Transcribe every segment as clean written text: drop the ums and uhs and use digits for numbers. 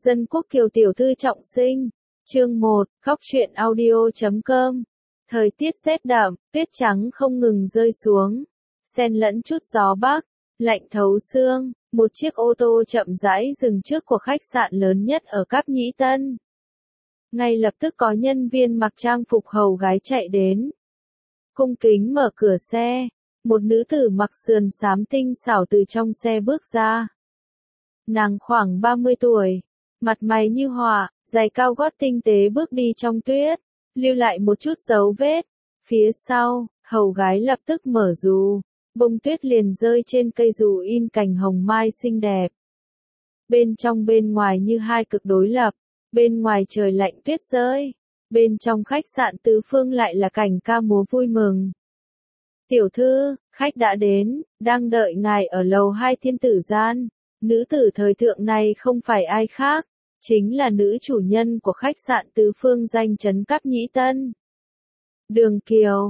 Dân quốc kiều tiểu thư trọng sinh. Chương 1, khóc truyện audio.com. Thời tiết rét đậm, tuyết trắng không ngừng rơi xuống, xen lẫn chút gió bắc, lạnh thấu xương. Một chiếc ô tô chậm rãi dừng trước của khách sạn lớn nhất ở Cáp Nhĩ Tân. Ngay lập tức có nhân viên mặc trang phục hầu gái chạy đến, cung kính mở cửa xe. Một nữ tử mặc sườn xám tinh xảo từ trong xe bước ra. Nàng khoảng 30 tuổi, mặt mày như họa, giày cao gót tinh tế bước đi trong tuyết, lưu lại một chút dấu vết. Phía sau, hầu gái lập tức mở dù, bông tuyết liền rơi trên cây dù in cành hồng mai xinh đẹp. Bên trong bên ngoài như hai cực đối lập, bên ngoài trời lạnh tuyết rơi, bên trong khách sạn tứ phương lại là cảnh ca múa vui mừng. Tiểu thư, khách đã đến, đang đợi ngài ở lầu 2 thiên tử gian. Nữ tử thời thượng này không phải ai khác, chính là nữ chủ nhân của khách sạn tứ phương danh chấn Cáp Nhĩ Tân. Đường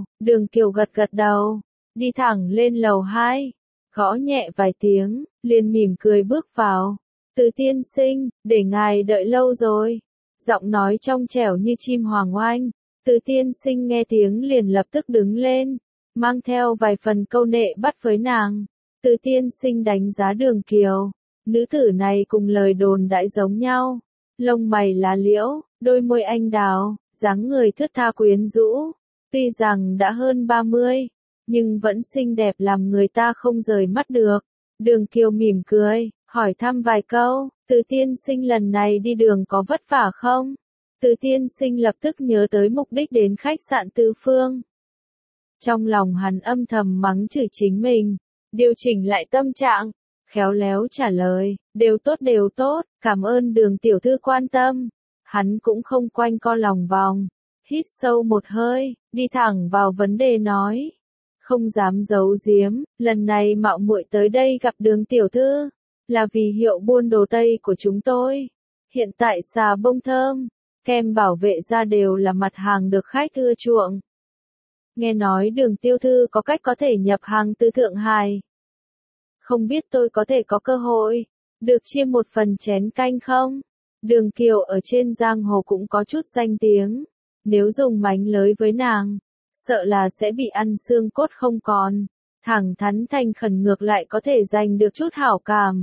Kiều gật gật đầu, đi thẳng lên lầu 2, gõ nhẹ vài tiếng, liền mỉm cười bước vào. Từ tiên sinh, để ngài đợi lâu rồi. Giọng nói trong trẻo như chim hoàng oanh. Từ tiên sinh nghe tiếng liền lập tức đứng lên, mang theo vài phần câu nệ bắt với nàng. Từ tiên sinh đánh giá Đường Kiều. Nữ tử này cùng lời đồn đãi giống nhau. Lông mày lá liễu, đôi môi anh đào, dáng người thướt tha quyến rũ. Tuy rằng đã hơn 30, nhưng vẫn xinh đẹp làm người ta không rời mắt được. Đường Kiều mỉm cười, hỏi thăm vài câu. Từ tiên sinh lần này đi đường có vất vả không? Từ tiên sinh lập tức nhớ tới mục đích đến khách sạn tứ phương. Trong lòng hắn âm thầm mắng chửi chính mình, điều chỉnh lại tâm trạng, khéo léo trả lời, đều tốt, cảm ơn Đường tiểu thư quan tâm. Hắn cũng không quanh co lòng vòng, hít sâu một hơi, đi thẳng vào vấn đề nói. Không dám giấu giếm, lần này mạo muội tới đây gặp Đường tiểu thư, là vì hiệu buôn đồ Tây của chúng tôi. Hiện tại xà bông thơm, kem bảo vệ da đều là mặt hàng được khách ưa chuộng. Nghe nói Đường tiểu thư có cách có thể nhập hàng từ Thượng Hải. Không biết tôi có thể có cơ hội, được chia một phần chén canh không? Đường Kiều ở trên giang hồ cũng có chút danh tiếng. Nếu dùng mánh lới với nàng, sợ là sẽ bị ăn xương cốt không còn. Thẳng thắn thành khẩn ngược lại có thể giành được chút hảo cảm.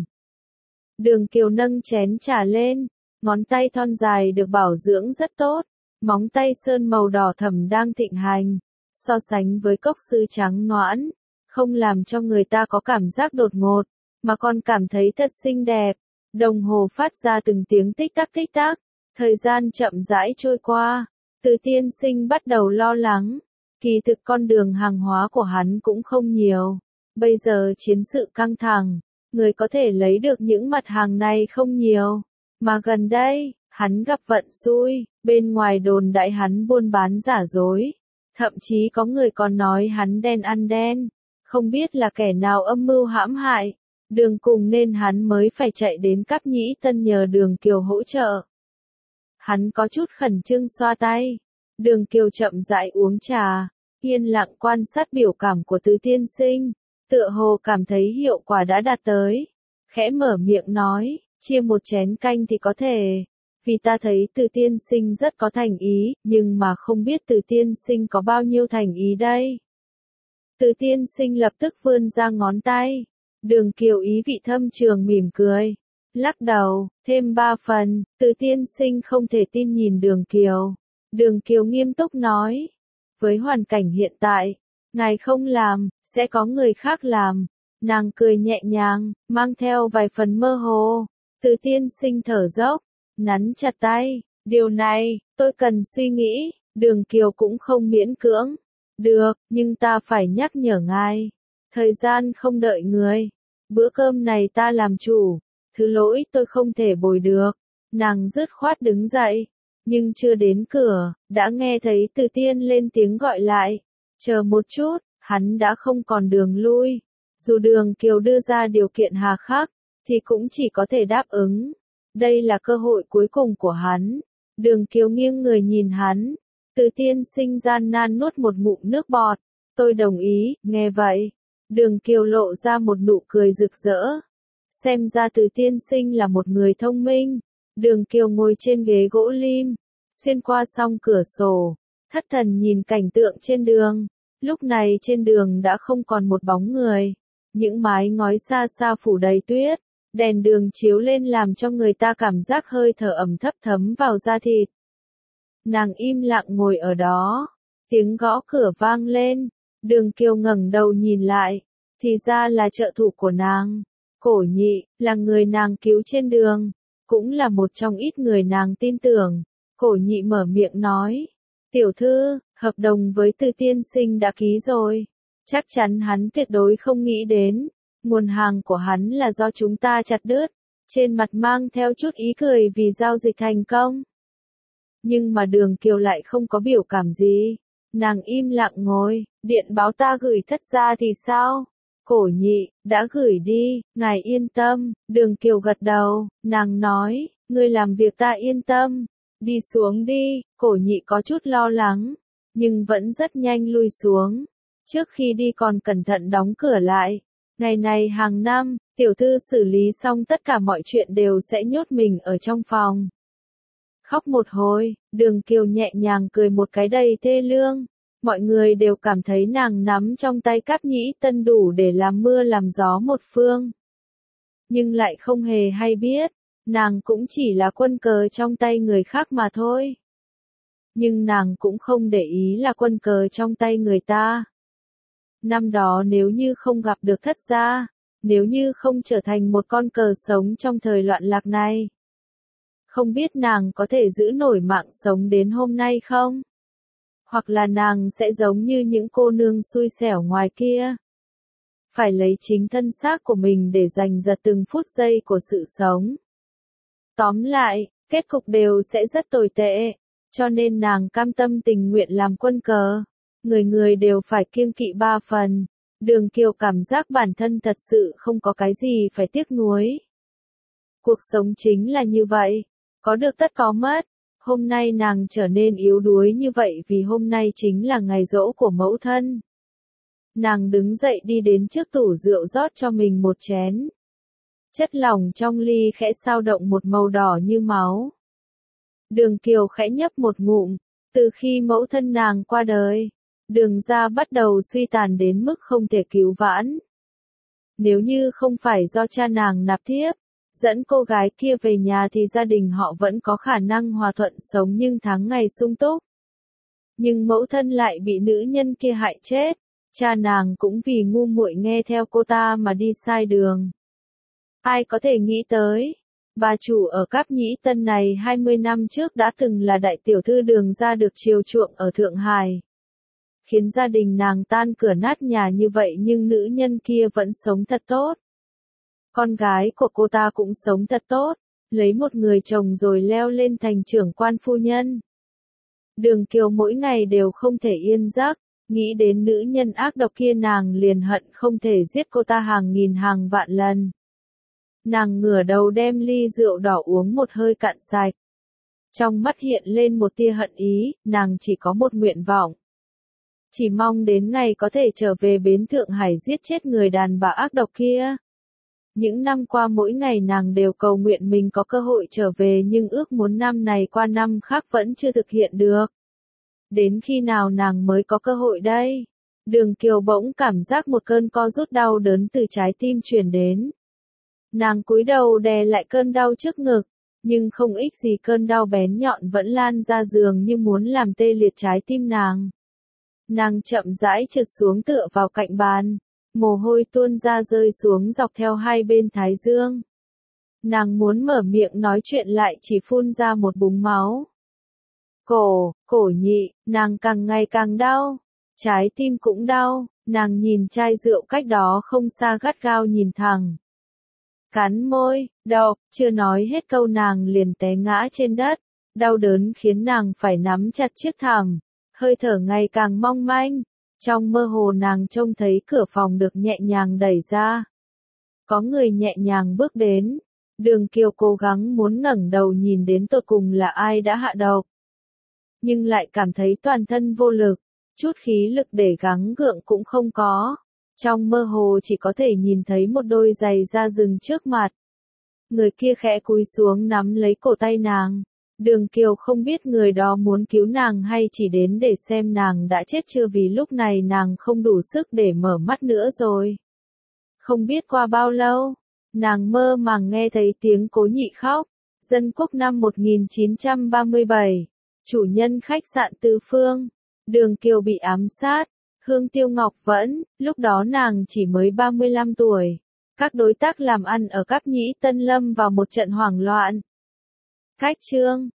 Đường Kiều nâng chén trà lên, ngón tay thon dài được bảo dưỡng rất tốt, móng tay sơn màu đỏ thẫm đang thịnh hành, so sánh với cốc sứ trắng nõn, không làm cho người ta có cảm giác đột ngột, mà còn cảm thấy thật xinh đẹp. Đồng hồ phát ra từng tiếng tích tắc, thời gian chậm rãi trôi qua. Từ tiên sinh bắt đầu lo lắng, kỳ thực con đường hàng hóa của hắn cũng không nhiều. Bây giờ chiến sự căng thẳng, người có thể lấy được những mặt hàng này không nhiều. Mà gần đây, hắn gặp vận xui, bên ngoài đồn đại hắn buôn bán giả dối. Thậm chí có người còn nói hắn đen ăn đen, không biết là kẻ nào âm mưu hãm hại. Đường cùng nên hắn mới phải chạy đến Cáp Nhĩ Tân nhờ Đường Kiều hỗ trợ. Hắn có chút khẩn trương xoa tay. Đường Kiều chậm rãi uống trà, yên lặng quan sát biểu cảm của Từ tiên sinh, tựa hồ cảm thấy hiệu quả đã đạt tới. Khẽ mở miệng nói, chia một chén canh thì có thể, vì ta thấy Từ tiên sinh rất có thành ý, nhưng mà không biết Từ tiên sinh có bao nhiêu thành ý đây. Từ tiên sinh lập tức vươn ra ngón tay. Đường Kiều ý vị thâm trường mỉm cười, lắc đầu, thêm 3 phần. Từ tiên sinh không thể tin nhìn Đường Kiều. Đường Kiều nghiêm túc nói, với hoàn cảnh hiện tại, ngài không làm, sẽ có người khác làm. Nàng cười nhẹ nhàng, mang theo vài phần mơ hồ. Từ tiên sinh thở dốc, nắn chặt tay, điều này, tôi cần suy nghĩ. Đường Kiều cũng không miễn cưỡng. Được, nhưng ta phải nhắc nhở ngài. Thời gian không đợi người. Bữa cơm này ta làm chủ. Thứ lỗi tôi không thể bồi được. Nàng dứt khoát đứng dậy. Nhưng chưa đến cửa, đã nghe thấy Từ tiên lên tiếng gọi lại. Chờ một chút, hắn đã không còn đường lui. Dù Đường Kiều đưa ra điều kiện hà khắc, thì cũng chỉ có thể đáp ứng. Đây là cơ hội cuối cùng của hắn. Đường Kiều nghiêng người nhìn hắn. Từ tiên sinh gian nan nuốt một ngụm nước bọt. Tôi đồng ý, nghe vậy. Đường Kiều lộ ra một nụ cười rực rỡ. Xem ra Từ tiên sinh là một người thông minh. Đường Kiều ngồi trên ghế gỗ lim, xuyên qua song cửa sổ, thất thần nhìn cảnh tượng trên đường. Lúc này trên đường đã không còn một bóng người, những mái ngói xa xa phủ đầy tuyết, đèn đường chiếu lên làm cho người ta cảm giác hơi thở ẩm thấp thấm vào da thịt. Nàng im lặng ngồi ở đó, tiếng gõ cửa vang lên, Đường Kiều ngẩng đầu nhìn lại, thì ra là trợ thủ của nàng. Cổ Nhị, là người nàng cứu trên đường, cũng là một trong ít người nàng tin tưởng. Cổ Nhị mở miệng nói, tiểu thư, hợp đồng với Từ tiên sinh đã ký rồi. Chắc chắn hắn tuyệt đối không nghĩ đến, nguồn hàng của hắn là do chúng ta chặt đứt. Trên mặt mang theo chút ý cười vì giao dịch thành công. Nhưng mà Đường Kiều lại không có biểu cảm gì. Nàng im lặng ngồi, điện báo ta gửi thất gia thì sao? Cổ Nhị, đã gửi đi, ngài yên tâm. Đường Kiều gật đầu, nàng nói, ngươi làm việc ta yên tâm. Đi xuống đi. Cổ Nhị có chút lo lắng, nhưng vẫn rất nhanh lui xuống. Trước khi đi còn cẩn thận đóng cửa lại. Ngày này hàng năm, tiểu thư xử lý xong tất cả mọi chuyện đều sẽ nhốt mình ở trong phòng. Khóc một hồi, Đường Kiều nhẹ nhàng cười một cái đầy thê lương. Mọi người đều cảm thấy nàng nắm trong tay Cáp Nhĩ Tân đủ để làm mưa làm gió một phương. Nhưng lại không hề hay biết, nàng cũng chỉ là quân cờ trong tay người khác mà thôi. Nhưng nàng cũng không để ý là quân cờ trong tay người ta. Năm đó nếu như không gặp được thất gia, nếu như không trở thành một con cờ sống trong thời loạn lạc này, không biết nàng có thể giữ nổi mạng sống đến hôm nay không? Hoặc là nàng sẽ giống như những cô nương xui xẻo ngoài kia. Phải lấy chính thân xác của mình để giành giật từng phút giây của sự sống. Tóm lại, kết cục đều sẽ rất tồi tệ, cho nên nàng cam tâm tình nguyện làm quân cờ. Người người đều phải kiêng kỵ ba phần. Đường Kiều cảm giác bản thân thật sự không có cái gì phải tiếc nuối. Cuộc sống chính là như vậy, có được tất có mất. Hôm nay nàng trở nên yếu đuối như vậy vì hôm nay chính là ngày giỗ của mẫu thân. Nàng đứng dậy đi đến trước tủ rượu rót cho mình một chén. Chất lỏng trong ly khẽ xao động một màu đỏ như máu. Đường Kiều khẽ nhấp một ngụm, từ khi mẫu thân nàng qua đời, Đường gia bắt đầu suy tàn đến mức không thể cứu vãn. Nếu như không phải do cha nàng nạp thiếp, dẫn cô gái kia về nhà thì gia đình họ vẫn có khả năng hòa thuận sống nhưng tháng ngày sung túc. Nhưng mẫu thân lại bị nữ nhân kia hại chết, cha nàng cũng vì ngu muội nghe theo cô ta mà đi sai đường. Ai có thể nghĩ tới, bà chủ ở Cáp Nhĩ Tân này 20 năm trước đã từng là đại tiểu thư Đường gia được chiều chuộng ở Thượng Hải. Khiến gia đình nàng tan cửa nát nhà như vậy nhưng nữ nhân kia vẫn sống thật tốt. Con gái của cô ta cũng sống thật tốt, lấy một người chồng rồi leo lên thành trưởng quan phu nhân. Đường Kiều mỗi ngày đều không thể yên giấc, nghĩ đến nữ nhân ác độc kia nàng liền hận không thể giết cô ta hàng nghìn hàng vạn lần. Nàng ngửa đầu đem ly rượu đỏ uống một hơi cạn sạch. Trong mắt hiện lên một tia hận ý, nàng chỉ có một nguyện vọng. Chỉ mong đến ngày có thể trở về bến Thượng Hải giết chết người đàn bà ác độc kia. Những năm qua mỗi ngày nàng đều cầu nguyện mình có cơ hội trở về nhưng ước muốn năm này qua năm khác vẫn chưa thực hiện được. Đến khi nào nàng mới có cơ hội đây? Đường Kiều bỗng cảm giác một cơn co rút đau đớn từ trái tim truyền đến. Nàng cúi đầu đè lại cơn đau trước ngực, nhưng không ích gì cơn đau bén nhọn vẫn lan ra giường như muốn làm tê liệt trái tim nàng. Nàng chậm rãi trượt xuống tựa vào cạnh bàn, mồ hôi tuôn ra rơi xuống dọc theo hai bên thái dương. Nàng muốn mở miệng nói chuyện lại chỉ phun ra một búng máu. Cổ Nhị, nàng càng ngày càng đau, trái tim cũng đau, nàng nhìn chai rượu cách đó không xa gắt gao nhìn thẳng. Cắn môi, độc, chưa nói hết câu nàng liền té ngã trên đất, đau đớn khiến nàng phải nắm chặt chiếc thảm, hơi thở ngày càng mong manh. Trong mơ hồ nàng trông thấy cửa phòng được nhẹ nhàng đẩy ra. Có người nhẹ nhàng bước đến. Đường Kiều cố gắng muốn ngẩng đầu nhìn đến tột cùng là ai đã hạ độc. Nhưng lại cảm thấy toàn thân vô lực, chút khí lực để gắng gượng cũng không có. Trong mơ hồ chỉ có thể nhìn thấy một đôi giày da rừng trước mặt. Người kia khẽ cúi xuống nắm lấy cổ tay nàng. Đường Kiều không biết người đó muốn cứu nàng hay chỉ đến để xem nàng đã chết chưa, vì lúc này nàng không đủ sức để mở mắt nữa rồi. Không biết qua bao lâu, nàng mơ màng nghe thấy tiếng Cố Nhị khóc. Dân quốc năm 1937, chủ nhân khách sạn Tứ Phương, Đường Kiều bị ám sát. Hương Tiêu Ngọc Vẫn, lúc đó nàng chỉ mới 35 tuổi. Các đối tác làm ăn ở Cáp Nhĩ Tân lâm vào một trận hoảng loạn. Khách trương,